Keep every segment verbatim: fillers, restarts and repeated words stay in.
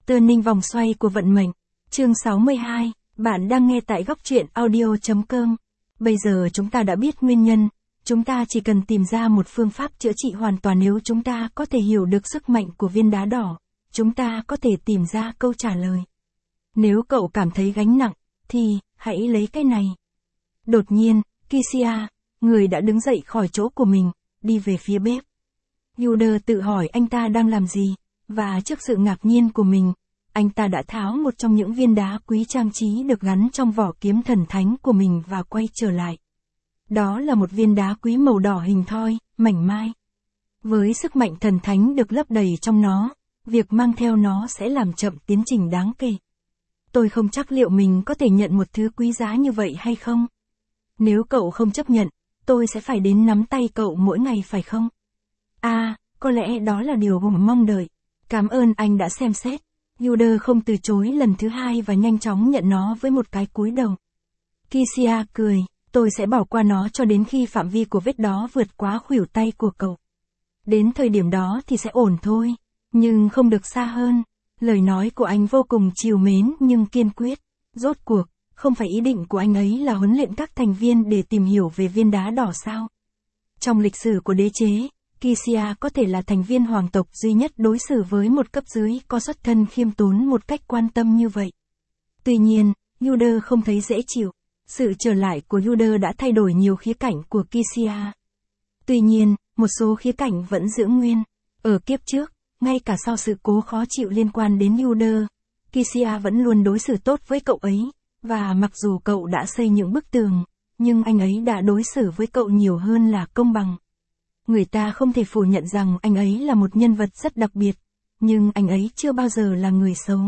Turning vòng xoay của vận mệnh. Chương sáu mươi hai, bạn đang nghe tại góc truyện audio.com. Bây giờ chúng ta đã biết nguyên nhân, chúng ta chỉ cần tìm ra một phương pháp chữa trị hoàn toàn. Nếu chúng ta có thể hiểu được sức mạnh của viên đá đỏ, chúng ta có thể tìm ra câu trả lời. Nếu cậu cảm thấy gánh nặng, thì hãy lấy cái này. Đột nhiên, Kisia, người đã đứng dậy khỏi chỗ của mình, đi về phía bếp. Yuda tự hỏi anh ta đang làm gì, và trước sự ngạc nhiên của mình, anh ta đã tháo một trong những viên đá quý trang trí được gắn trong vỏ kiếm thần thánh của mình và quay trở lại. Đó là một viên đá quý màu đỏ hình thoi, mảnh mai. Với sức mạnh thần thánh được lấp đầy trong nó, việc mang theo nó sẽ làm chậm tiến trình đáng kể. Tôi không chắc liệu mình có thể nhận một thứ quý giá như vậy hay không. Nếu cậu không chấp nhận, tôi sẽ phải đến nắm tay cậu mỗi ngày phải không? À, có lẽ đó là điều mà mong đợi. Cảm ơn anh đã xem xét. Yuda không từ chối lần thứ hai và nhanh chóng nhận nó với một cái cúi đầu. Kisia cười, tôi sẽ bỏ qua nó cho đến khi phạm vi của vết đó vượt quá khuỷu tay của cậu. Đến thời điểm đó thì sẽ ổn thôi, nhưng không được xa hơn. Lời nói của anh vô cùng trìu mến nhưng kiên quyết. Rốt cuộc, không phải ý định của anh ấy là huấn luyện các thành viên để tìm hiểu về viên đá đỏ sao? Trong lịch sử của đế chế, Kisia có thể là thành viên hoàng tộc duy nhất đối xử với một cấp dưới có xuất thân khiêm tốn một cách quan tâm như vậy. Tuy nhiên, Yuda không thấy dễ chịu. Sự trở lại của Yuda đã thay đổi nhiều khía cạnh của Kisia. Tuy nhiên, một số khía cạnh vẫn giữ nguyên. Ở kiếp trước, ngay cả sau sự cố khó chịu liên quan đến Yuda, Kisia vẫn luôn đối xử tốt với cậu ấy, và mặc dù cậu đã xây những bức tường, nhưng anh ấy đã đối xử với cậu nhiều hơn là công bằng. Người ta không thể phủ nhận rằng anh ấy là một nhân vật rất đặc biệt, nhưng anh ấy chưa bao giờ là người xấu.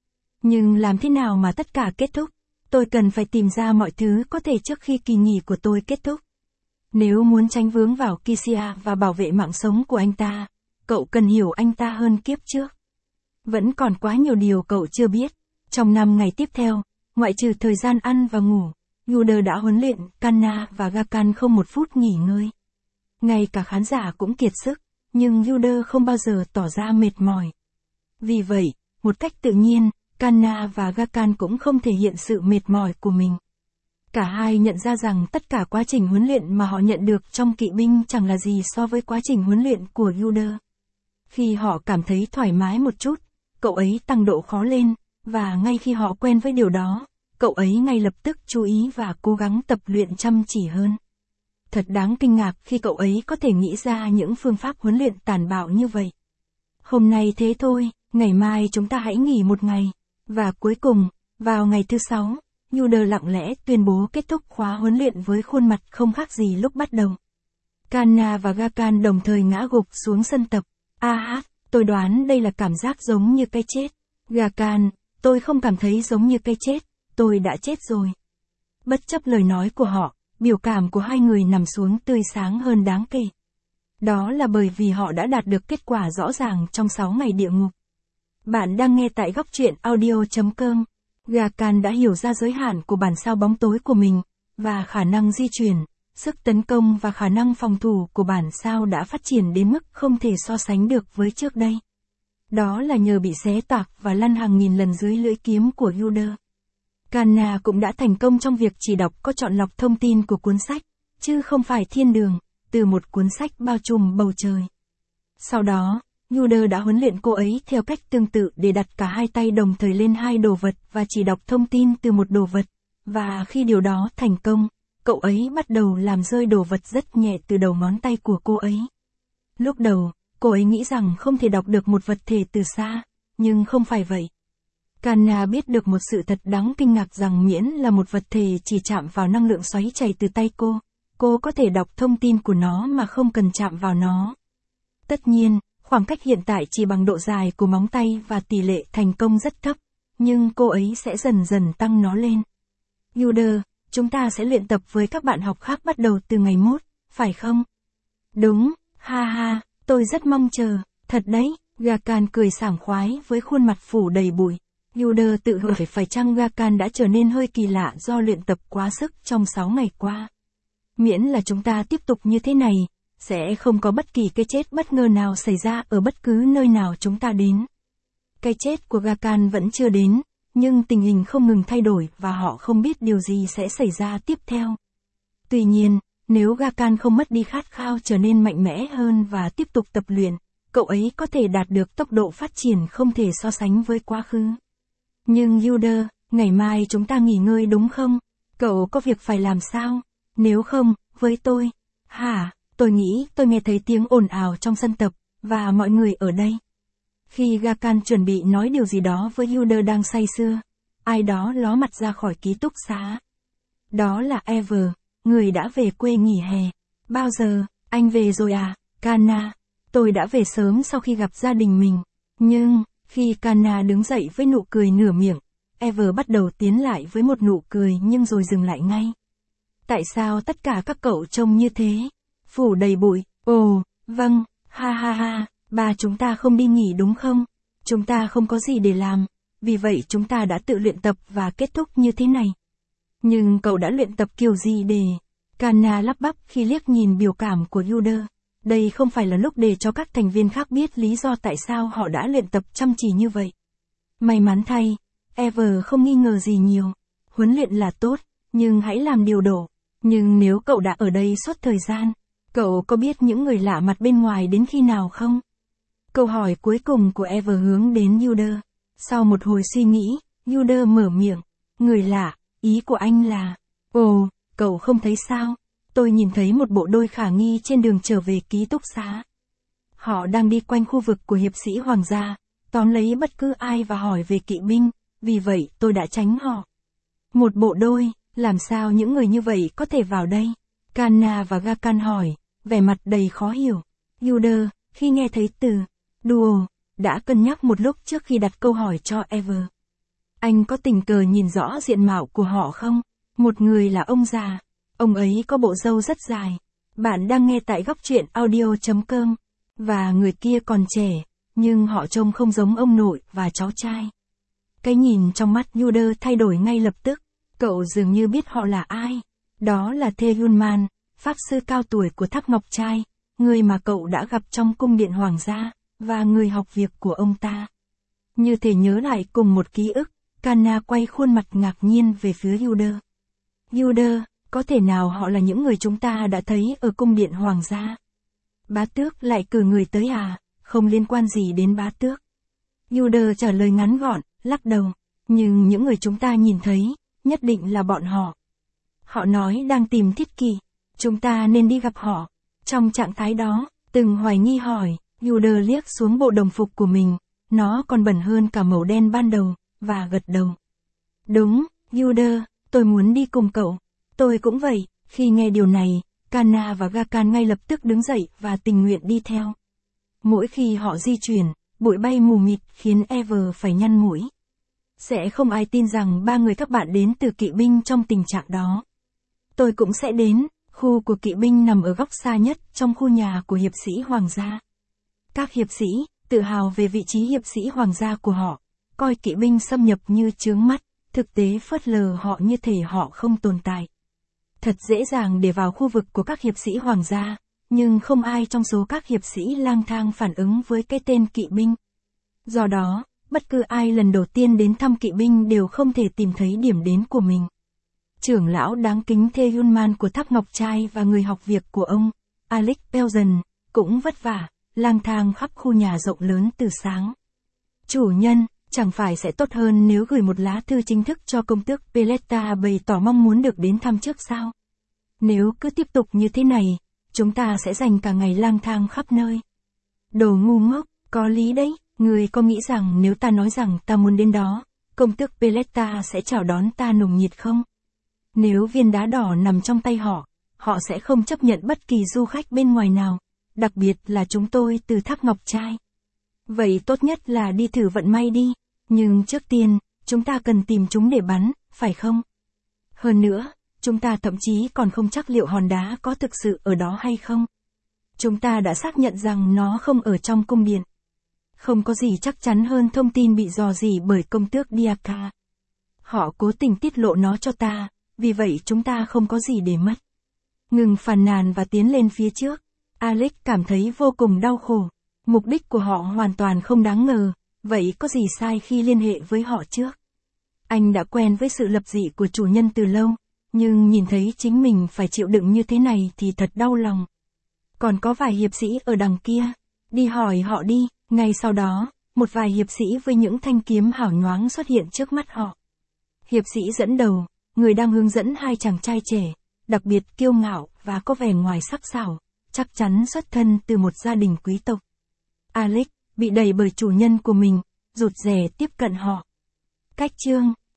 Nhưng làm thế nào mà tất cả kết thúc? Tôi cần phải tìm ra mọi thứ có thể trước khi kỳ nghỉ của tôi kết thúc. Nếu muốn tránh vướng vào Kisia và bảo vệ mạng sống của anh ta, cậu cần hiểu anh ta hơn kiếp trước. Vẫn còn quá nhiều điều cậu chưa biết. Trong năm ngày tiếp theo, ngoại trừ thời gian ăn và ngủ, Yuda đã huấn luyện Kanna và Gakan không một phút nghỉ ngơi. Ngay cả khán giả cũng kiệt sức, nhưng Yuda không bao giờ tỏ ra mệt mỏi. Vì vậy, một cách tự nhiên, Kanna và Gakan cũng không thể hiện sự mệt mỏi của mình. Cả hai nhận ra rằng tất cả quá trình huấn luyện mà họ nhận được trong kỵ binh chẳng là gì so với quá trình huấn luyện của Yuda. Khi họ cảm thấy thoải mái một chút, cậu ấy tăng độ khó lên, và ngay khi họ quen với điều đó, cậu ấy ngay lập tức chú ý và cố gắng tập luyện chăm chỉ hơn. Thật đáng kinh ngạc khi cậu ấy có thể nghĩ ra những phương pháp huấn luyện tàn bạo như vậy. Hôm nay thế thôi, ngày mai chúng ta hãy nghỉ một ngày. Và cuối cùng, vào ngày thứ sáu, Yuda lặng lẽ tuyên bố kết thúc khóa huấn luyện với khuôn mặt không khác gì lúc bắt đầu. Kanna và Gakan đồng thời ngã gục xuống sân tập. A hát, tôi đoán đây là cảm giác giống như cái chết. Gakan, tôi không cảm thấy giống như cái chết, tôi đã chết rồi. Bất chấp lời nói của họ, biểu cảm của hai người nằm xuống tươi sáng hơn đáng kể. Đó là bởi vì họ đã đạt được kết quả rõ ràng trong sáu ngày địa ngục. Bạn đang nghe tại góc truyện audio.com. Gakan đã hiểu ra giới hạn của bản sao bóng tối của mình, và khả năng di chuyển, sức tấn công và khả năng phòng thủ của bản sao đã phát triển đến mức không thể so sánh được với trước đây. Đó là nhờ bị xé toạc và lăn hàng nghìn lần dưới lưỡi kiếm của Yuda. Kanna cũng đã thành công trong việc chỉ đọc có chọn lọc thông tin của cuốn sách, chứ không phải thiên đường, từ một cuốn sách bao trùm bầu trời. Sau đó, Yuda đã huấn luyện cô ấy theo cách tương tự để đặt cả hai tay đồng thời lên hai đồ vật và chỉ đọc thông tin từ một đồ vật, và khi điều đó thành công, cậu ấy bắt đầu làm rơi đồ vật rất nhẹ từ đầu ngón tay của cô ấy. Lúc đầu, cô ấy nghĩ rằng không thể đọc được một vật thể từ xa, nhưng không phải vậy. Kanna biết được một sự thật đáng kinh ngạc rằng miễn là một vật thể chỉ chạm vào năng lượng xoáy chảy từ tay cô, cô có thể đọc thông tin của nó mà không cần chạm vào nó. Tất nhiên, khoảng cách hiện tại chỉ bằng độ dài của móng tay và tỷ lệ thành công rất thấp, nhưng cô ấy sẽ dần dần tăng nó lên. Yuda, chúng ta sẽ luyện tập với các bạn học khác bắt đầu từ ngày mốt, phải không? Đúng, ha ha, tôi rất mong chờ, thật đấy, Gakan cười sảng khoái với khuôn mặt phủ đầy bụi. Yuda tự hỏi phải chăng Gakan đã trở nên hơi kỳ lạ do luyện tập quá sức trong sáu ngày qua. Miễn là chúng ta tiếp tục như thế này, sẽ không có bất kỳ cái chết bất ngờ nào xảy ra ở bất cứ nơi nào chúng ta đến. Cái chết của Gakan vẫn chưa đến, nhưng tình hình không ngừng thay đổi và họ không biết điều gì sẽ xảy ra tiếp theo. Tuy nhiên, nếu Gakan không mất đi khát khao trở nên mạnh mẽ hơn và tiếp tục tập luyện, cậu ấy có thể đạt được tốc độ phát triển không thể so sánh với quá khứ. Nhưng Yuda, ngày mai chúng ta nghỉ ngơi đúng không? Cậu có việc phải làm sao? Nếu không, với tôi. Hả, tôi nghĩ tôi nghe thấy tiếng ồn ào trong sân tập, và mọi người ở đây. Khi Gakan chuẩn bị nói điều gì đó với Yuda đang say sưa, ai đó ló mặt ra khỏi ký túc xá. Đó là Ever, người đã về quê nghỉ hè. Bao giờ, anh về rồi à, Kana? Tôi đã về sớm sau khi gặp gia đình mình. Nhưng, khi Kana đứng dậy với nụ cười nửa miệng, Ever bắt đầu tiến lại với một nụ cười nhưng rồi dừng lại ngay. Tại sao tất cả các cậu trông như thế? Phủ đầy bụi, ồ, vâng, ha ha ha, ba chúng ta không đi nghỉ đúng không? Chúng ta không có gì để làm, vì vậy chúng ta đã tự luyện tập và kết thúc như thế này. Nhưng cậu đã luyện tập kiểu gì để... Kana lắp bắp khi liếc nhìn biểu cảm của Yuda. Đây không phải là lúc để cho các thành viên khác biết lý do tại sao họ đã luyện tập chăm chỉ như vậy. May mắn thay, Ever không nghi ngờ gì nhiều. Huấn luyện là tốt, nhưng hãy làm điều độ. Nhưng nếu cậu đã ở đây suốt thời gian, cậu có biết những người lạ mặt bên ngoài đến khi nào không? Câu hỏi cuối cùng của Ever hướng đến Yuda. Sau một hồi suy nghĩ, Yuda mở miệng. Người lạ, ý của anh là... Ồ, cậu không thấy sao? Tôi nhìn thấy một bộ đôi khả nghi trên đường trở về ký túc xá. Họ đang đi quanh khu vực của hiệp sĩ hoàng gia, tóm lấy bất cứ ai và hỏi về kỵ binh, vì vậy tôi đã tránh họ. Một bộ đôi, làm sao những người như vậy có thể vào đây? Kana và Gakan hỏi, vẻ mặt đầy khó hiểu. Yuda, khi nghe thấy từ đùa, đã cân nhắc một lúc trước khi đặt câu hỏi cho Ever. Anh có tình cờ nhìn rõ diện mạo của họ không? Một người là ông già. Ông ấy có bộ râu rất dài. Bạn đang nghe tại góc truyện audio chấm com. Và người kia còn trẻ, nhưng họ trông không giống ông nội và cháu trai. Cái nhìn trong mắt Yuda thay đổi ngay lập tức. Cậu dường như biết họ là ai. Đó là Theyunman, pháp sư cao tuổi của Thác Ngọc Trai, người mà cậu đã gặp trong cung điện hoàng gia, và người học việc của ông ta. Như thể nhớ lại cùng một ký ức, Kana quay khuôn mặt ngạc nhiên về phía Yuda. Yuda, có thể nào họ là những người chúng ta đã thấy ở cung điện hoàng gia? Bá tước lại cử người tới à? Không liên quan gì đến bá tước. Yuda trả lời ngắn gọn, lắc đầu. Nhưng những người chúng ta nhìn thấy, nhất định là bọn họ. Họ nói đang tìm Thiết Kỵ. Chúng ta nên đi gặp họ. Trong trạng thái đó, từng hoài nghi hỏi, Yuda liếc xuống bộ đồng phục của mình. Nó còn bẩn hơn cả màu đen ban đầu, và gật đầu. Đúng, Yuda, tôi muốn đi cùng cậu. Tôi cũng vậy. Khi nghe điều này, Kana và Gakan ngay lập tức đứng dậy và tình nguyện đi theo. Mỗi khi họ di chuyển, bụi bay mù mịt khiến Ever phải nhăn mũi. Sẽ không ai tin rằng ba người các bạn đến từ kỵ binh trong tình trạng đó. Tôi cũng sẽ đến. Khu của kỵ binh nằm ở góc xa nhất trong khu nhà của hiệp sĩ hoàng gia. Các hiệp sĩ, tự hào về vị trí hiệp sĩ hoàng gia của họ, coi kỵ binh xâm nhập như chướng mắt, thực tế phớt lờ họ như thể họ không tồn tại. Thật dễ dàng để vào khu vực của các hiệp sĩ hoàng gia, nhưng không ai trong số các hiệp sĩ lang thang phản ứng với cái tên kỵ binh. Do đó, bất cứ ai lần đầu tiên đến thăm kỵ binh đều không thể tìm thấy điểm đến của mình. Trưởng lão đáng kính Theyunman của Thác Ngọc Trai và người học việc của ông, Alex Pelzen, cũng vất vả, lang thang khắp khu nhà rộng lớn từ sáng. Chủ nhân, chẳng phải sẽ tốt hơn nếu gửi một lá thư chính thức cho công tước Peletta bày tỏ mong muốn được đến thăm trước sao? Nếu cứ tiếp tục như thế này, chúng ta sẽ dành cả ngày lang thang khắp nơi. Đồ ngu ngốc, có lý đấy, người có nghĩ rằng nếu ta nói rằng ta muốn đến đó, công tước Peletta sẽ chào đón ta nồng nhiệt không? Nếu viên đá đỏ nằm trong tay họ, họ sẽ không chấp nhận bất kỳ du khách bên ngoài nào, đặc biệt là chúng tôi từ Thác Ngọc Trai. Vậy tốt nhất là đi thử vận may đi, nhưng trước tiên, chúng ta cần tìm chúng để bắn, phải không? Hơn nữa, chúng ta thậm chí còn không chắc liệu hòn đá có thực sự ở đó hay không. Chúng ta đã xác nhận rằng nó không ở trong cung điện. Không có gì chắc chắn hơn thông tin bị dò dỉ bởi công tước Diaka. Họ cố tình tiết lộ nó cho ta, vì vậy chúng ta không có gì để mất. Ngừng phàn nàn và tiến lên phía trước. Alex cảm thấy vô cùng đau khổ. Mục đích của họ hoàn toàn không đáng ngờ, Vậy có gì sai khi liên hệ với họ trước? Anh đã quen với sự lập dị của chủ nhân từ lâu, nhưng nhìn thấy chính mình phải chịu đựng như thế này thì thật đau lòng. Còn có vài hiệp sĩ ở đằng kia, đi hỏi họ đi. Ngay sau đó, một vài hiệp sĩ với những thanh kiếm hào nhoáng xuất hiện trước mắt họ. Hiệp sĩ dẫn đầu, người đang hướng dẫn hai chàng trai trẻ, đặc biệt kiêu ngạo và có vẻ ngoài sắc sảo, chắc chắn xuất thân từ một gia đình quý tộc. Alex bị đẩy bởi chủ nhân của mình, rụt rè tiếp cận họ. Cách chương